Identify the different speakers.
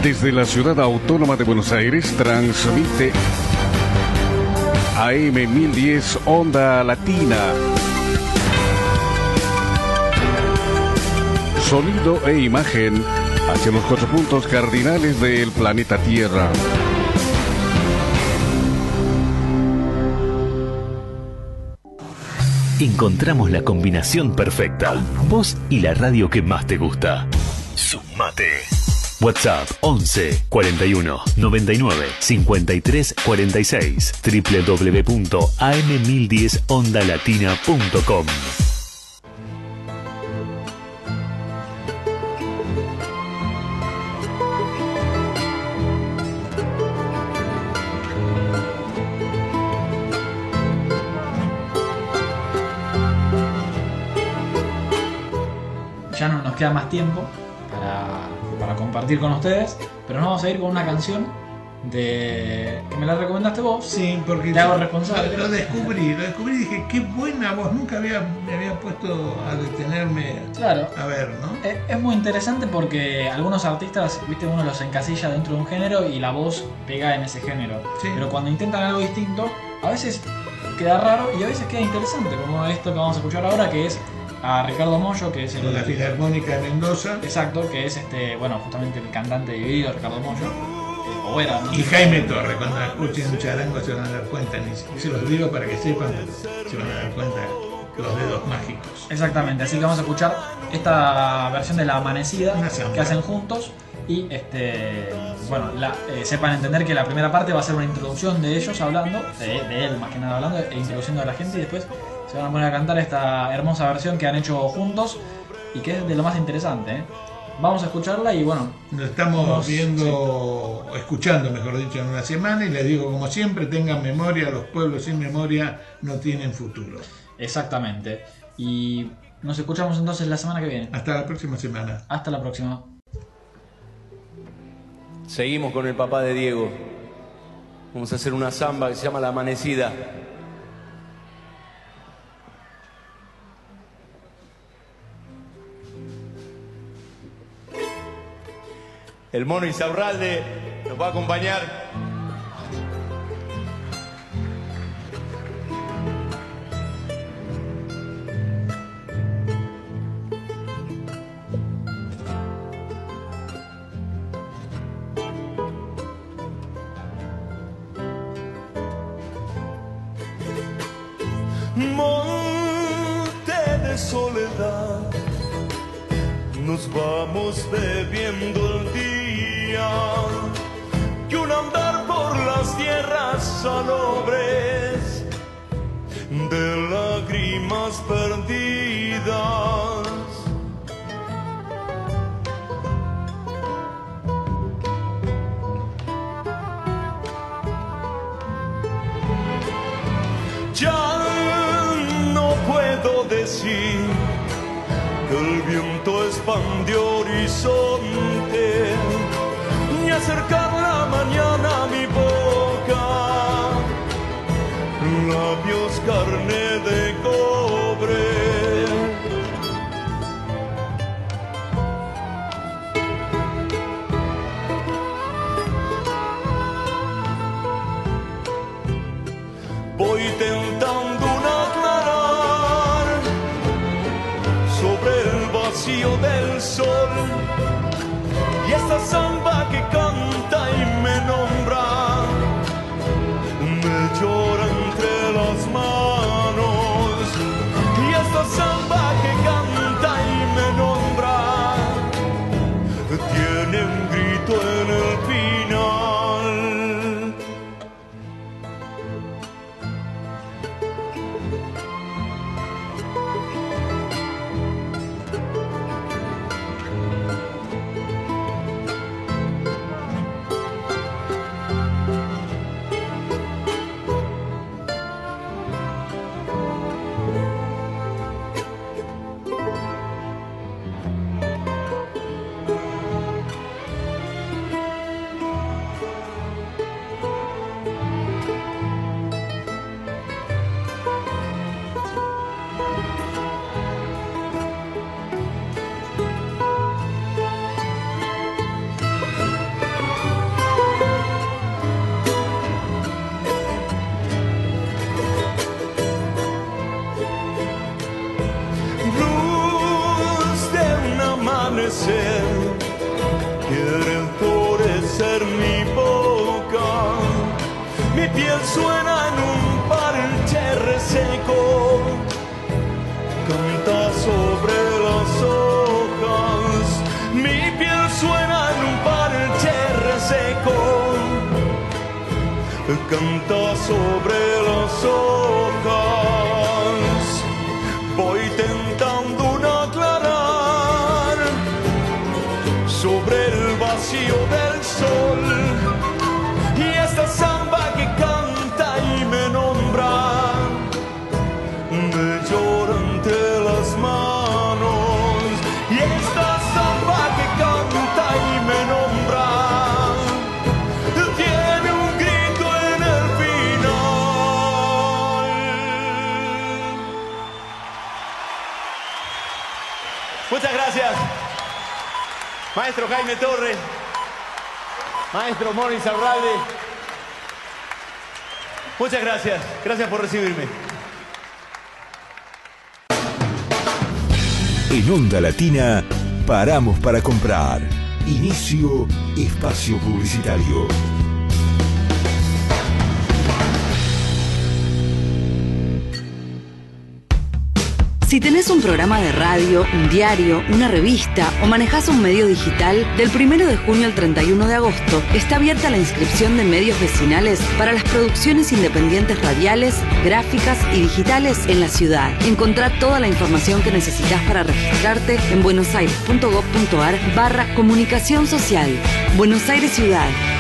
Speaker 1: Desde la ciudad autónoma de Buenos Aires transmite AM 1010 Onda Latina. Sonido e imagen hacia los 4 puntos cardinales del planeta Tierra.
Speaker 2: Encontramos la combinación perfecta. Vos y la radio que más te gusta. Sumate. WhatsApp 11 41 99 53 46 www.am1010ondalatina.com.
Speaker 3: Ya no nos queda más tiempo para compartir con ustedes, pero nos vamos a ir con una canción que me la recomendaste vos.
Speaker 4: Sí, porque
Speaker 3: te hago responsable.
Speaker 4: Lo descubrí y dije, qué buena voz, nunca me había puesto a detenerme a ver, ¿no?
Speaker 3: Es muy interesante porque algunos artistas, viste, uno los encasilla dentro de un género y la voz pega en ese género.
Speaker 4: Sí.
Speaker 3: Pero cuando intentan algo distinto, a veces queda raro y a veces queda interesante, como esto que vamos a escuchar ahora, que es a Ricardo Mollo, que es
Speaker 4: la Filarmónica de Mendoza.
Speaker 3: Exacto, que es justamente el cantante dividido, Ricardo Mollo. O era, ¿no?
Speaker 4: Y Jaime Torre, cuando escuchen un charango se van a dar cuenta, y se los digo para que sepan, se van a dar cuenta los dedos mágicos.
Speaker 3: Exactamente, así que vamos a escuchar esta versión de La Amanecida que hacen juntos y sepan entender que la primera parte va a ser una introducción de ellos hablando, de él más que nada hablando e introduciendo a la gente, y después se van a poner a cantar esta hermosa versión que han hecho juntos y que es de lo más interesante, ¿eh? Vamos a escucharla y bueno,
Speaker 4: lo estamos escuchando mejor dicho, en una semana, y les digo, como siempre, tengan memoria, los pueblos sin memoria no tienen futuro.
Speaker 3: Exactamente. Y nos escuchamos entonces la semana que viene.
Speaker 4: Hasta la próxima semana.
Speaker 3: Hasta la próxima.
Speaker 5: Seguimos con el papá de Diego. Vamos a hacer una samba que se llama La Amanecida. El Mono Insaurralde nos va a acompañar.
Speaker 6: Monte de soledad, nos vamos bebiendo el día, que un andar por las tierras salobres de lágrimas perdidas. Ya no puedo decir que el viento expandió horizonte, ni acercar la mañana a mi boca, labios carne de cobre. Voy tentando aclarar sobre el vacío del sol, y esta samba que canta y me nombra, me llora entre las manos, y esta samba que canta y me nombra, tiene un grito en el final. florecer, quiere florecer mi boca. Mi piel suena en un parche reseco, canta sobre las hojas. Mi piel suena en un parche reseco, canta sobre las hojas. Voy tentando no aclarar sobre el vacío del sol, y esta samba que canta y me nombra me llora entre las manos, y esta samba que canta y me nombra tiene un grito en el final. Muchas gracias, maestro Jaime Torres, maestro Morris Arralde. Muchas gracias, gracias por recibirme.
Speaker 2: En Onda Latina, paramos para comprar. Inicio espacio publicitario.
Speaker 7: Si tenés un programa de radio, un diario, una revista o manejás un medio digital, del 1 de junio al 31 de agosto está abierta la inscripción de medios vecinales para las producciones independientes radiales, gráficas y digitales en la ciudad. Encontrá toda la información que necesitas para registrarte en buenosaires.gov.ar/comunicación social. Buenos Aires Ciudad.